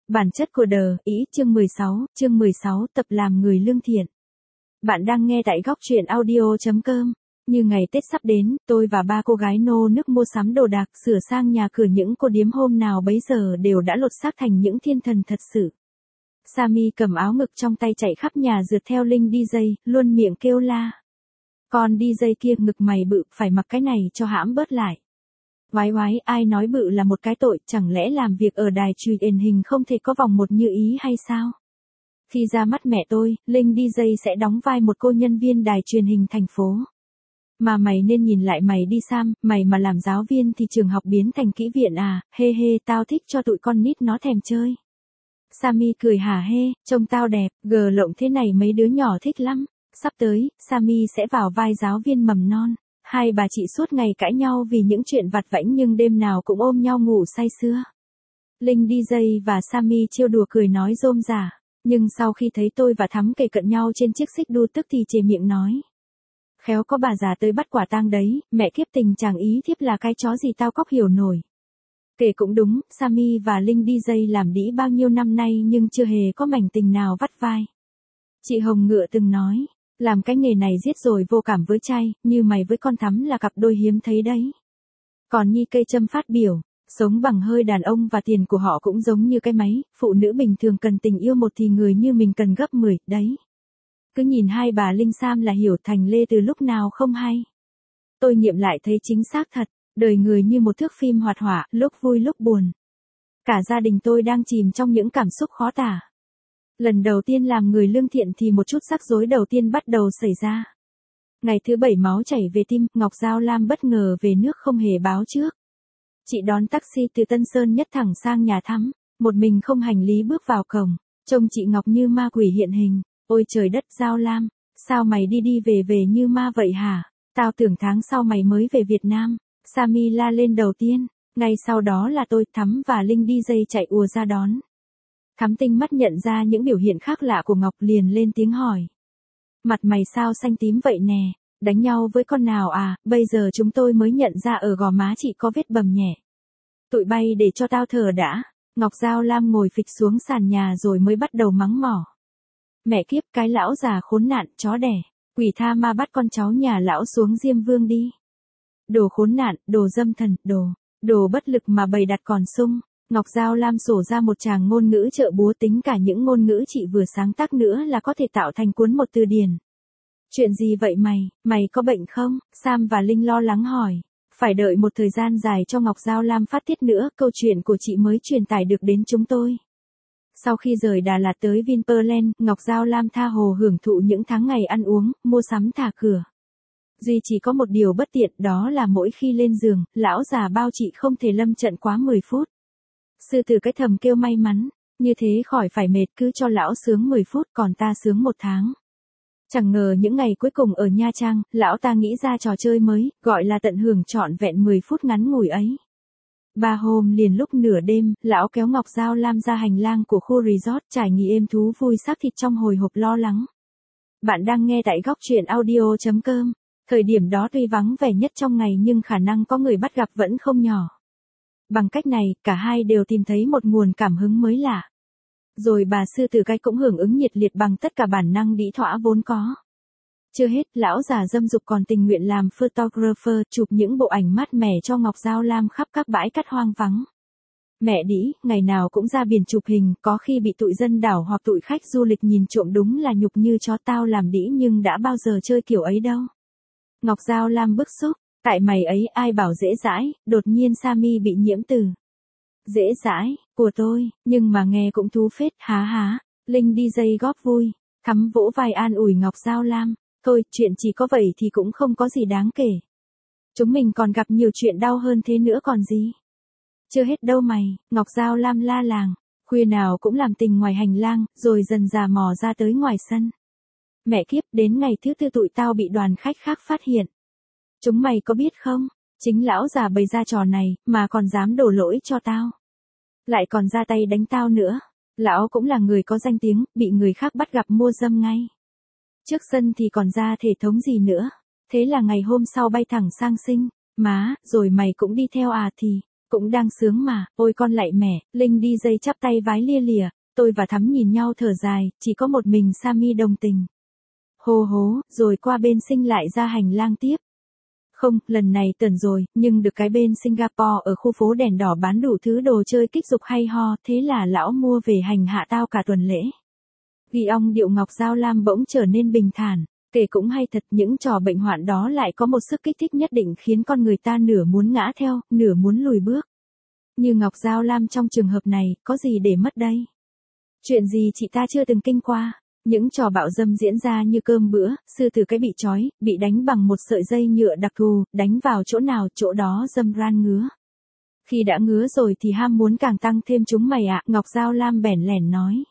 Bản chất của đời, ý, chương 16, tập làm người lương thiện. Bạn đang nghe tại góc truyện audio.com. Như ngày Tết sắp đến, tôi và ba cô gái nô nức mua sắm đồ đạc, sửa sang nhà cửa, những cô điếm hôm nào bấy giờ đều đã lột xác thành những thiên thần thật sự. Sammy cầm áo ngực trong tay chạy khắp nhà rượt theo Linh DJ, luôn miệng kêu la. Con DJ kia, ngực mày bự, phải mặc cái này cho hãm bớt lại. Oái oái, ai nói bự là một cái tội, chẳng lẽ làm việc ở đài truyền hình không thể có vòng một như ý hay sao? Khi ra mắt mẹ tôi, Linh DJ sẽ đóng vai một cô nhân viên đài truyền hình thành phố. Mà mày nên nhìn lại mày đi Sam, mày mà làm giáo viên thì trường học biến thành kỹ viện à, hê hê, tao thích cho tụi con nít nó thèm chơi. Sammy cười hả hê, trông tao đẹp, gờ lộng thế này mấy đứa nhỏ thích lắm. Sắp tới, Sammy sẽ vào vai giáo viên mầm non. Hai bà chị suốt ngày cãi nhau vì những chuyện vặt vãnh nhưng đêm nào cũng ôm nhau ngủ say sưa. Linh DJ và Sammy trêu đùa cười nói rôm rả, nhưng sau khi thấy tôi và Thắm kề cận nhau trên chiếc xích đu tức thì chề miệng nói. Khéo có bà già tới bắt quả tang đấy, mẹ kiếp tình chàng ý thiếp là cái chó gì tao cóc hiểu nổi. Kể cũng đúng, Sammy và Linh DJ làm đĩ bao nhiêu năm nay nhưng chưa hề có mảnh tình nào vắt vai. Chị Hồng Ngựa từng nói. Làm cái nghề này giết rồi vô cảm với trai, như mày với con Thắm là cặp đôi hiếm thấy đấy. Còn Nhi Cây Trâm phát biểu, sống bằng hơi đàn ông và tiền của họ cũng giống như cái máy, phụ nữ bình thường cần tình yêu một thì người như mình cần gấp 10, đấy. Cứ nhìn hai bà Linh Sam là hiểu thành lê từ lúc nào không hay. Tôi nghiệm lại thấy chính xác thật, đời người như một thước phim hoạt họa, lúc vui lúc buồn. Cả gia đình tôi đang chìm trong những cảm xúc khó tả. Lần đầu tiên làm người lương thiện thì một chút rắc rối đầu tiên bắt đầu xảy ra. Ngày thứ 7 máu chảy về tim, Ngọc Giao Lam bất ngờ về nước không hề báo trước. Chị đón taxi từ Tân Sơn Nhất thẳng sang nhà Thắm, một mình không hành lý bước vào cổng, trông chị Ngọc như ma quỷ hiện hình. Ôi trời đất, Giao Lam, sao mày đi đi về về như ma vậy hả? Tao tưởng tháng sau mày mới về Việt Nam. Sammy la lên đầu tiên, ngay sau đó là tôi, Thắm và Linh DJ chạy ùa ra đón. Thắm tinh mắt nhận ra những biểu hiện khác lạ của Ngọc liền lên tiếng hỏi. Mặt mày sao xanh tím vậy nè, đánh nhau với con nào à, bây giờ chúng tôi mới nhận ra ở gò má chị có vết bầm nhẹ. Tụi bay để cho tao thở đã. Ngọc Giao Lam ngồi phịch xuống sàn nhà rồi mới bắt đầu mắng mỏ. Mẹ kiếp, cái lão già khốn nạn, chó đẻ, quỷ tha ma bắt con cháu nhà lão xuống Diêm Vương đi. Đồ khốn nạn, đồ dâm thần, đồ bất lực mà bày đặt còn sung. Ngọc Giao Lam sổ ra một tràng ngôn ngữ trợ búa, tính cả những ngôn ngữ chị vừa sáng tác nữa là có thể tạo thành cuốn một từ điển. Chuyện gì vậy mày có bệnh không? Sam và Linh lo lắng hỏi. Phải đợi một thời gian dài cho Ngọc Giao Lam phát tiết nữa, câu chuyện của chị mới truyền tải được đến chúng tôi. Sau khi rời Đà Lạt tới Vinpearl, Ngọc Giao Lam tha hồ hưởng thụ những tháng ngày ăn uống, mua sắm thả cửa. Duy chỉ có một điều bất tiện, đó là mỗi khi lên giường, lão già bao chị không thể lâm trận quá 10 phút. Sư tử cái thầm kêu may mắn, như thế khỏi phải mệt, cứ cho lão sướng 10 phút còn ta sướng 1 tháng. Chẳng ngờ những ngày cuối cùng ở Nha Trang, lão ta nghĩ ra trò chơi mới, gọi là tận hưởng trọn vẹn 10 phút ngắn ngủi ấy. 3 hôm liền lúc nửa đêm, lão kéo Ngọc Giao Lam ra hành lang của khu resort trải nghiệm êm thú vui xác thịt trong hồi hộp lo lắng. Bạn đang nghe tại góc truyện audio.com. Thời điểm đó tuy vắng vẻ nhất trong ngày nhưng khả năng có người bắt gặp vẫn không nhỏ. Bằng cách này, cả hai đều tìm thấy một nguồn cảm hứng mới lạ. Rồi bà sư tử cái cũng hưởng ứng nhiệt liệt bằng tất cả bản năng đĩ thỏa vốn có. Chưa hết, lão già dâm dục còn tình nguyện làm photographer, chụp những bộ ảnh mát mẻ cho Ngọc Giao Lam khắp các bãi cát hoang vắng. Mẹ đĩ, ngày nào cũng ra biển chụp hình, có khi bị tụi dân đảo hoặc tụi khách du lịch nhìn trộm, đúng là nhục như chó. Tao làm đĩ nhưng đã bao giờ chơi kiểu ấy đâu. Ngọc Giao Lam bức xúc. Tại mày ấy ai bảo dễ dãi, đột nhiên Sammy bị nhiễm từ. Dễ dãi, của tôi, nhưng mà nghe cũng thú phết, há. Linh DJ góp vui, Thắm vỗ vai an ủi Ngọc Giao Lam. Thôi, chuyện chỉ có vậy thì cũng không có gì đáng kể. Chúng mình còn gặp nhiều chuyện đau hơn thế nữa còn gì. Chưa hết đâu mày, Ngọc Giao Lam la làng. Khuya nào cũng làm tình ngoài hành lang, rồi dần dà mò ra tới ngoài sân. Mẹ kiếp, đến ngày thứ 4 tụi tao bị đoàn khách khác phát hiện. Chúng mày có biết không, chính lão già bày ra trò này, mà còn dám đổ lỗi cho tao. Lại còn ra tay đánh tao nữa. Lão cũng là người có danh tiếng, bị người khác bắt gặp mua dâm ngay. Trước sân thì còn ra thể thống gì nữa. Thế là ngày hôm sau bay thẳng sang Sing. Má, rồi mày cũng đi theo à thì. Cũng đang sướng mà, ôi con lạy mẹ, Linh DJ chắp tay vái lia lịa, tôi và Thắm nhìn nhau thở dài, chỉ có một mình Sammy đồng tình. Hô hố, rồi qua bên Sinh lại ra hành lang tiếp. Không, lần này tần rồi, nhưng được cái bên Singapore ở khu phố đèn đỏ bán đủ thứ đồ chơi kích dục hay ho, thế là lão mua về hành hạ tao cả tuần lễ. Ghi ong điệu ngọc dao lam bỗng trở nên bình thản, kể cũng hay thật, những trò bệnh hoạn đó lại có một sức kích thích nhất định khiến con người ta nửa muốn ngã theo, nửa muốn lùi bước. Như ngọc dao lam trong trường hợp này, có gì để mất đây? Chuyện gì chị ta chưa từng kinh qua? Những trò bạo dâm diễn ra như cơm bữa, sư tử cái bị trói, bị đánh bằng một sợi dây nhựa đặc thù, đánh vào chỗ nào chỗ đó dâm ran ngứa. Khi đã ngứa rồi thì ham muốn càng tăng thêm chúng mày ạ, Ngọc Giao Lam bẽn lẽn nói.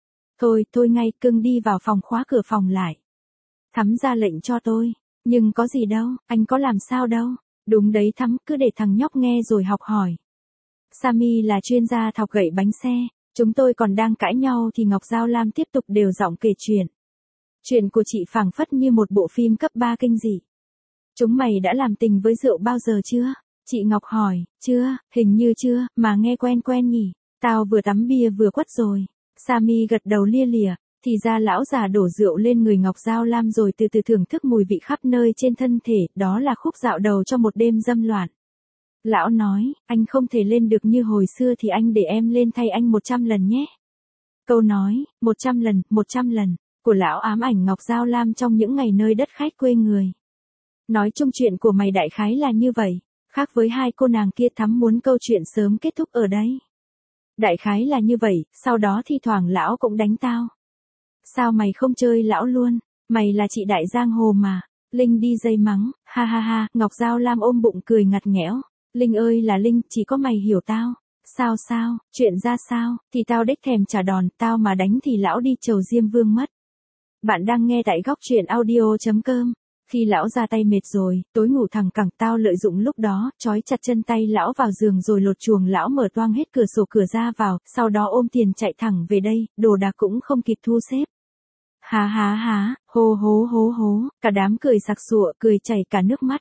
Thôi ngay, cưng đi vào phòng khóa cửa phòng lại. Thắm ra lệnh cho tôi, nhưng có gì đâu, anh có làm sao đâu. Đúng đấy Thắm, cứ để thằng nhóc nghe rồi học hỏi. Sammy là chuyên gia thọc gậy bánh xe. Chúng tôi còn đang cãi nhau thì Ngọc Giao Lam tiếp tục đều giọng kể chuyện. Chuyện của chị phảng phất như một bộ phim cấp 3 kinh dị. Chúng mày đã làm tình với rượu bao giờ chưa? Chị Ngọc hỏi, chưa, hình như chưa, mà nghe quen quen nhỉ. Tao vừa tắm bia vừa quất rồi. Sammy gật đầu lia lịa, thì ra lão già đổ rượu lên người Ngọc Giao Lam rồi từ từ thưởng thức mùi vị khắp nơi trên thân thể, đó là khúc dạo đầu cho một đêm dâm loạn. Lão nói, anh không thể lên được như hồi xưa thì anh để em lên thay anh 100 lần nhé. Câu nói, 100 lần, của lão ám ảnh Ngọc Giao Lam trong những ngày nơi đất khách quê người. Nói chung chuyện của mày đại khái là như vậy, khác với hai cô nàng kia Thắm muốn câu chuyện sớm kết thúc ở đây. Đại khái là như vậy, sau đó thi thoảng lão cũng đánh tao. Sao mày không chơi lão luôn, mày là chị đại giang hồ mà. Linh đi dây mắng, ha ha ha, Ngọc Giao Lam ôm bụng cười ngặt nghẽo. Linh ơi là Linh, chỉ có mày hiểu tao. Sao, chuyện ra sao, thì tao đếch thèm trả đòn, tao mà đánh thì lão đi chầu Diêm Vương mất. Bạn đang nghe tại góc truyện audio.com. Khi lão ra tay mệt rồi, tối ngủ thẳng cẳng tao lợi dụng lúc đó, trói chặt chân tay lão vào giường rồi lột chuồng lão mở toang hết cửa sổ cửa ra vào, sau đó ôm tiền chạy thẳng về đây, đồ đạc cũng không kịp thu xếp. Há, hố, cả đám cười sặc sụa, cười chảy cả nước mắt.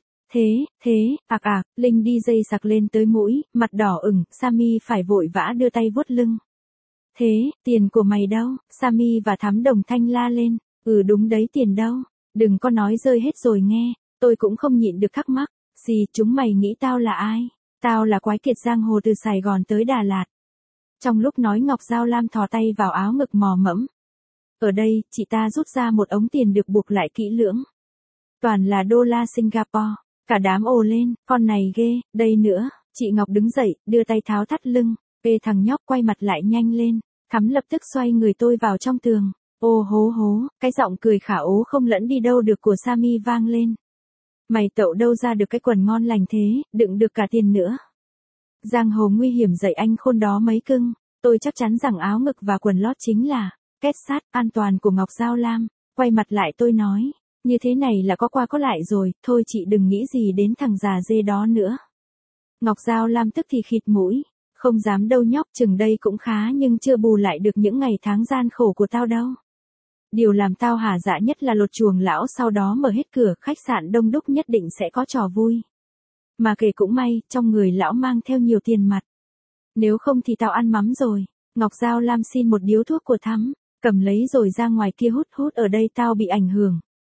Thế, Linh đi dây sặc lên tới mũi, mặt đỏ ửng, Sammy phải vội vã đưa tay vuốt lưng. Thế, tiền của mày đâu? Sammy và Thắm đồng thanh la lên. Đúng đấy, tiền đâu? Đừng có nói rơi hết rồi nghe. Tôi cũng không nhịn được thắc mắc. Gì, chúng mày nghĩ tao là ai? Tao là quái kiệt giang hồ từ Sài Gòn tới Đà Lạt. Trong lúc nói Ngọc Giao Lam thò tay vào áo ngực mò mẫm. Ở đây, chị ta rút ra một ống tiền được buộc lại kỹ lưỡng. Toàn là đô la Singapore. Cả đám ồ lên, con này ghê, đây nữa. Chị Ngọc đứng dậy, đưa tay tháo thắt lưng. Thằng nhóc quay mặt lại nhanh lên. Thắm lập tức xoay người tôi vào trong tường. Ô hố, cái giọng cười khả ố không lẫn đi đâu được của Sammy vang lên. Mày tậu đâu ra được cái quần ngon lành thế, đựng được cả tiền nữa. Giang hồ nguy hiểm dạy anh khôn đó mấy cưng. Tôi chắc chắn rằng áo ngực và quần lót chính là két sắt an toàn của Ngọc Giao Lam. Quay mặt lại tôi nói. Như thế này là có qua có lại rồi, thôi chị đừng nghĩ gì đến thằng già dê đó nữa. Ngọc Giao Lam tức thì khịt mũi, không dám đâu nhóc, chừng đây cũng khá nhưng chưa bù lại được những ngày tháng gian khổ của tao đâu. Điều làm tao hả dạ nhất là lột chuồng lão sau đó mở hết cửa, khách sạn đông đúc nhất định sẽ có trò vui. Mà kể cũng may, trong người lão mang theo nhiều tiền mặt. Nếu không thì tao ăn mắm rồi. Ngọc Giao Lam xin một điếu thuốc của Thắm, cầm lấy rồi ra ngoài kia hút ở đây tao bị ảnh hưởng.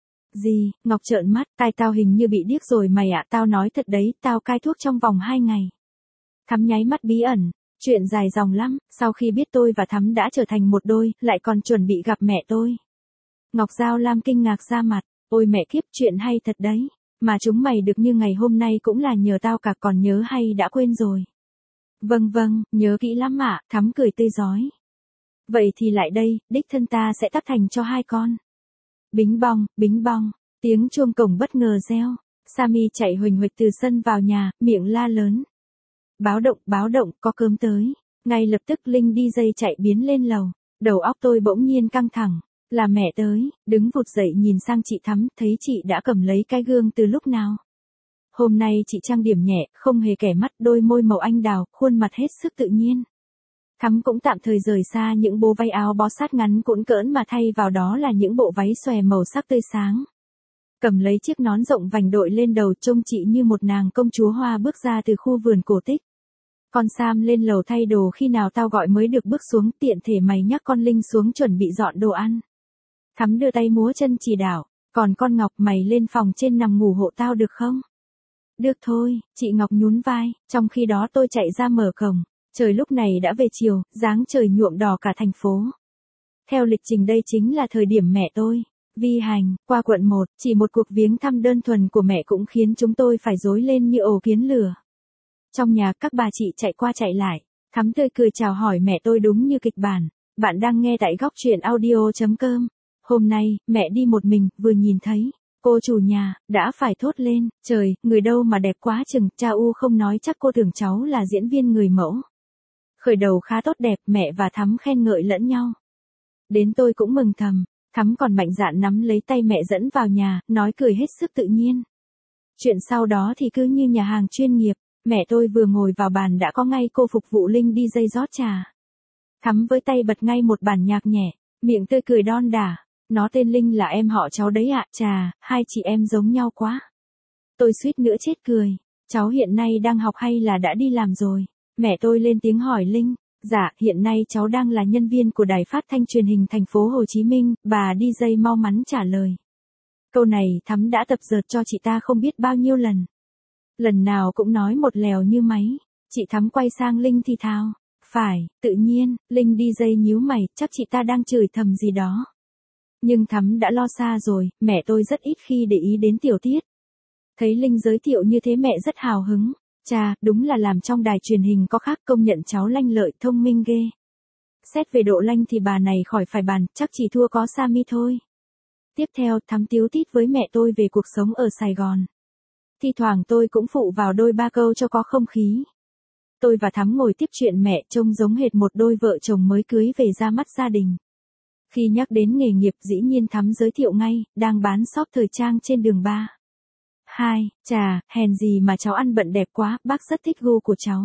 Gì, Ngọc trợn mắt, tai tao hình như bị điếc rồi mày ạ, tao nói thật đấy, tao cai thuốc trong vòng 2 ngày. Thắm nháy mắt bí ẩn, chuyện dài dòng lắm, sau khi biết tôi và Thắm đã trở thành một đôi, lại còn chuẩn bị gặp mẹ tôi. Ngọc Giao Lam kinh ngạc ra mặt, ôi mẹ kiếp chuyện hay thật đấy, mà chúng mày được như ngày hôm nay cũng là nhờ tao cả, còn nhớ hay đã quên rồi. Vâng, nhớ kỹ lắm ạ, Thắm cười tươi rói. Vậy thì lại đây, đích thân ta sẽ tác thành cho hai con. Bính bong, tiếng chuông cổng bất ngờ reo. Sammy chạy huỳnh huỵch từ sân vào nhà, miệng la lớn. Báo động, có cơm tới. Ngay lập tức Linh đi dây chạy biến lên lầu. Đầu óc tôi bỗng nhiên căng thẳng. Là mẹ tới, đứng vụt dậy nhìn sang chị Thắm, thấy chị đã cầm lấy cái gương từ lúc nào. Hôm nay chị trang điểm nhẹ, không hề kẻ mắt, đôi môi màu anh đào, khuôn mặt hết sức tự nhiên. Thắm cũng tạm thời rời xa những bộ váy áo bó sát ngắn cũn cỡn mà thay vào đó là những bộ váy xòe màu sắc tươi sáng. Cầm lấy chiếc nón rộng vành đội lên đầu, trông chị như một nàng công chúa hoa bước ra từ khu vườn cổ tích. Con Sam lên lầu thay đồ khi nào tao gọi mới được bước xuống, tiện thể mày nhắc con Linh xuống chuẩn bị dọn đồ ăn. Thắm đưa tay múa chân chỉ đạo, còn con Ngọc mày lên phòng trên nằm ngủ hộ tao được không? Được thôi, chị Ngọc nhún vai, trong khi đó tôi chạy ra mở cổng, trời lúc này đã về chiều, dáng trời nhuộm đỏ cả thành phố. Theo lịch trình đây chính là thời điểm mẹ tôi vi hành qua quận 1, chỉ một cuộc viếng thăm đơn thuần của mẹ cũng khiến chúng tôi phải rối lên như ổ kiến lửa. Trong nhà các bà chị chạy qua chạy lại, Thắm tươi cười chào hỏi mẹ tôi đúng như kịch bản. Bạn đang nghe tại góc truyện audio.com. Hôm nay, mẹ đi một mình, vừa nhìn thấy cô chủ nhà, đã phải thốt lên, trời, người đâu mà đẹp quá chừng, cha u không nói chắc cô tưởng cháu là diễn viên người mẫu. Khởi đầu khá tốt đẹp, mẹ và Thắm khen ngợi lẫn nhau. Đến tôi cũng mừng thầm, Thắm còn mạnh dạn nắm lấy tay mẹ dẫn vào nhà, nói cười hết sức tự nhiên. Chuyện sau đó thì cứ như nhà hàng chuyên nghiệp, mẹ tôi vừa ngồi vào bàn đã có ngay cô phục vụ Linh đi dây rót trà. Thắm với tay bật ngay một bản nhạc nhẹ, miệng tươi cười đon đả. Nó tên Linh là em họ cháu đấy ạ, chà, hai chị em giống nhau quá. Tôi suýt nữa chết cười, cháu hiện nay đang học hay là đã đi làm rồi? Mẹ tôi lên tiếng hỏi Linh, dạ, hiện nay cháu đang là nhân viên của đài phát thanh truyền hình thành phố Hồ Chí Minh, bà DJ mau mắn trả lời. Câu này Thắm đã tập dượt cho chị ta không biết bao nhiêu lần. Lần nào cũng nói một lèo như máy, chị Thắm quay sang Linh thì thào, phải, tự nhiên, Linh DJ nhíu mày, chắc chị ta đang chửi thầm gì đó. Nhưng Thắm đã lo xa rồi, mẹ tôi rất ít khi để ý đến tiểu tiết. Thấy Linh giới thiệu như thế mẹ rất hào hứng. Chà, đúng là làm trong đài truyền hình có khác, công nhận cháu lanh lợi thông minh ghê. Xét về độ lanh thì bà này khỏi phải bàn, chắc chỉ thua có Sammy thôi. Tiếp theo, Thắm tíu tít với mẹ tôi về cuộc sống ở Sài Gòn. Thi thoảng tôi cũng phụ vào đôi ba câu cho có không khí. Tôi và Thắm ngồi tiếp chuyện mẹ trông giống hệt một đôi vợ chồng mới cưới về ra mắt gia đình. Khi nhắc đến nghề nghiệp dĩ nhiên Thắm giới thiệu ngay, đang bán shop thời trang trên đường 3. 2, chà, hèn gì mà cháu ăn bận đẹp quá, bác rất thích gu của cháu.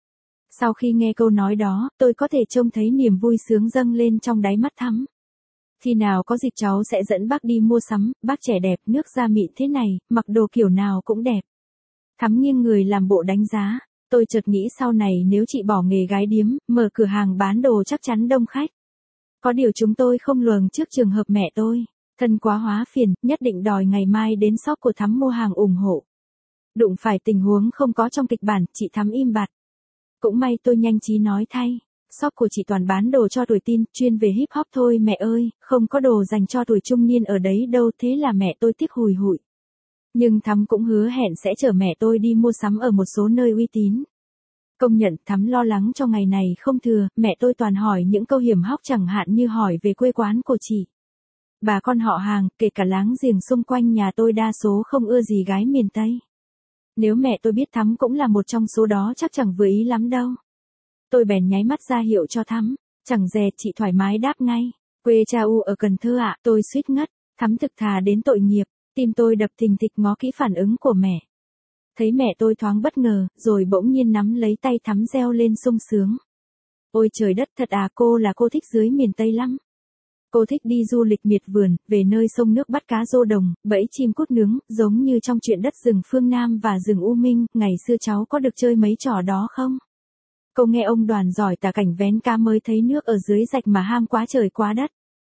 Sau khi nghe câu nói đó, tôi có thể trông thấy niềm vui sướng dâng lên trong đáy mắt Thắm. Khi nào có dịp cháu sẽ dẫn bác đi mua sắm, bác trẻ đẹp, nước da mịn thế này, mặc đồ kiểu nào cũng đẹp. Thắm nghiêng người làm bộ đánh giá, tôi chợt nghĩ sau này nếu chị bỏ nghề gái điếm, mở cửa hàng bán đồ chắc chắn đông khách. Có điều chúng tôi không lường trước trường hợp mẹ tôi. Thân quá hóa phiền, nhất định đòi ngày mai đến shop của Thắm mua hàng ủng hộ. Đụng phải tình huống không có trong kịch bản, chị Thắm im bặt. Cũng may tôi nhanh trí nói thay. Shop của chị toàn bán đồ cho tuổi teen, chuyên về hip hop thôi mẹ ơi, không có đồ dành cho tuổi trung niên ở đấy đâu, thế là mẹ tôi tiếc hùi hụi. Nhưng Thắm cũng hứa hẹn sẽ chở mẹ tôi đi mua sắm ở một số nơi uy tín. Công nhận Thắm lo lắng cho ngày này không thừa, mẹ tôi toàn hỏi những câu hiểm hóc chẳng hạn như hỏi về quê quán của chị. Bà con họ hàng, kể cả láng giềng xung quanh nhà tôi đa số không ưa gì gái miền Tây. Nếu mẹ tôi biết Thắm cũng là một trong số đó chắc chẳng vừa ý lắm đâu. Tôi bèn nháy mắt ra hiệu cho Thắm, chẳng dè chị thoải mái đáp ngay. Quê cha u ở Cần Thơ ạ, tôi suýt ngất, Thắm thực thà đến tội nghiệp, tim tôi đập thình thịch ngó kỹ phản ứng của mẹ. Thấy mẹ tôi thoáng bất ngờ, rồi bỗng nhiên nắm lấy tay Thắm reo lên sung sướng. Ôi trời đất thật à, cô là cô thích dưới miền Tây lắm. Cô thích đi du lịch miệt vườn, về nơi sông nước bắt cá rô đồng, bẫy chim cút nướng, giống như trong chuyện đất rừng phương Nam và rừng U Minh, ngày xưa cháu có được chơi mấy trò đó không? Cô nghe ông Đoàn giỏi tả cảnh vén cá mới thấy nước ở dưới rạch mà ham quá trời quá đất.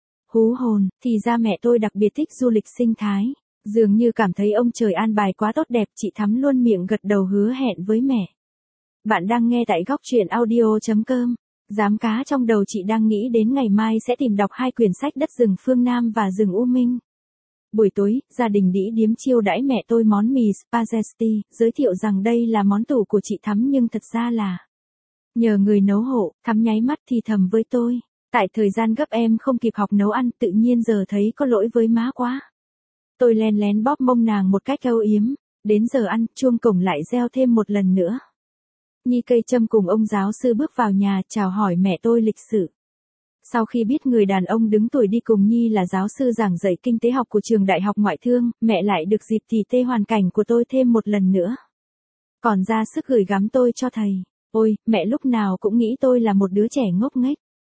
Hú hồn, thì ra mẹ tôi đặc biệt thích du lịch sinh thái. Dường như cảm thấy ông trời an bài quá tốt đẹp, chị Thắm luôn miệng gật đầu hứa hẹn với mẹ. Bạn đang nghe tại góc truyện audio.com. Giám cá trong đầu chị đang nghĩ đến ngày mai sẽ tìm đọc 2 quyển sách Đất rừng phương Nam và rừng U Minh. Buổi tối, gia đình đĩ điếm chiêu đãi mẹ tôi món mì spaghetti, giới thiệu rằng đây là món tủ của chị Thắm nhưng thật ra là nhờ người nấu hộ. Thắm nháy mắt thì thầm với tôi. Tại thời gian gấp em không kịp học nấu ăn, tự nhiên giờ thấy có lỗi với má quá. Tôi len lén bóp mông nàng một cách âu yếm. Đến giờ ăn, chuông cổng lại reo thêm một lần nữa. Nhi Cây Trâm cùng ông giáo sư bước vào nhà chào hỏi mẹ tôi lịch sự. Sau khi biết người đàn ông đứng tuổi đi cùng Nhi là giáo sư giảng dạy kinh tế học của trường Đại học Ngoại thương, mẹ lại được dịp tỉ tê hoàn cảnh của tôi thêm một lần nữa. Còn ra sức gửi gắm tôi cho thầy. Ôi, mẹ lúc nào cũng nghĩ tôi là một đứa trẻ ngốc nghếch.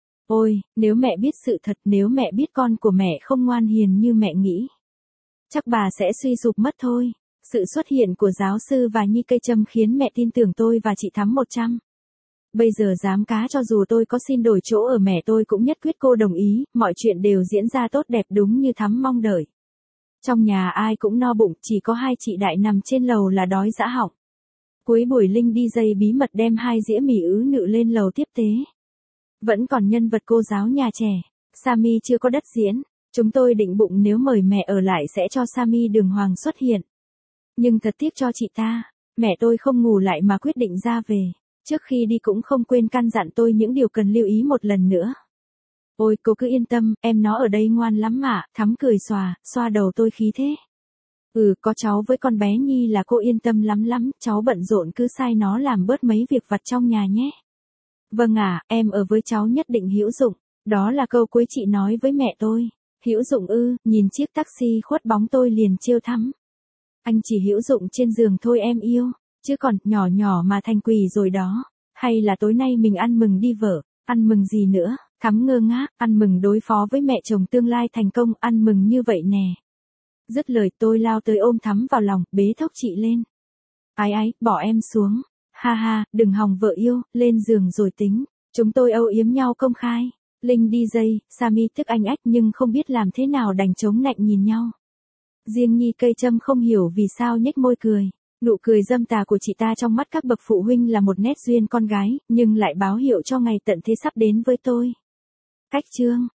Ôi, nếu mẹ biết sự thật, nếu mẹ biết con của mẹ không ngoan hiền như mẹ nghĩ, chắc bà sẽ suy sụp mất thôi. Sự xuất hiện của giáo sư và Nhi Cây Trâm khiến mẹ tin tưởng tôi và chị Thắm 100. Bây giờ dám cá cho dù tôi có xin đổi chỗ ở mẹ tôi cũng nhất quyết cô đồng ý, mọi chuyện đều diễn ra tốt đẹp đúng như Thắm mong đợi. Trong nhà ai cũng no bụng, chỉ có hai chị Đại nằm trên lầu là đói dã họng. Cuối buổi Linh DJ bí mật đem 2 dĩa mì ứ nự lên lầu tiếp tế. Vẫn còn nhân vật cô giáo nhà trẻ, Sammy chưa có đất diễn. Chúng tôi định bụng nếu mời mẹ ở lại sẽ cho Sammy đường hoàng xuất hiện. Nhưng thật tiếc cho chị ta, mẹ tôi không ngủ lại mà quyết định ra về. Trước khi đi cũng không quên căn dặn tôi những điều cần lưu ý một lần nữa. Ôi cô cứ yên tâm, em nó ở đây ngoan lắm mà, Thắm cười xoa đầu tôi khí thế. Có cháu với con bé Nhi là cô yên tâm lắm, cháu bận rộn cứ sai nó làm bớt mấy việc vặt trong nhà nhé. Vâng ạ, em ở với cháu nhất định hữu dụng, đó là câu cuối chị nói với mẹ tôi. Hữu dụng nhìn chiếc taxi khuất bóng tôi liền trêu Thắm. Anh chỉ hữu dụng trên giường thôi em yêu, chứ còn nhỏ mà thành quỷ rồi đó. Hay là tối nay mình ăn mừng đi vợ, ăn mừng gì nữa, Thắm ngơ ngác, ăn mừng đối phó với mẹ chồng tương lai thành công, ăn mừng như vậy nè. Dứt lời tôi lao tới ôm Thắm vào lòng, bế thốc chị lên. Ái, bỏ em xuống. Ha, đừng hòng vợ yêu, lên giường rồi tính. Chúng tôi âu yếm nhau công khai. Linh DJ, Sammy tức anh ách nhưng không biết làm thế nào đành chống nạnh nhìn nhau. Riêng Nhi cây châm không hiểu vì sao nhếch môi cười. Nụ cười dâm tà của chị ta trong mắt các bậc phụ huynh là một nét duyên con gái, nhưng lại báo hiệu cho ngày tận thế sắp đến với tôi. Cách chương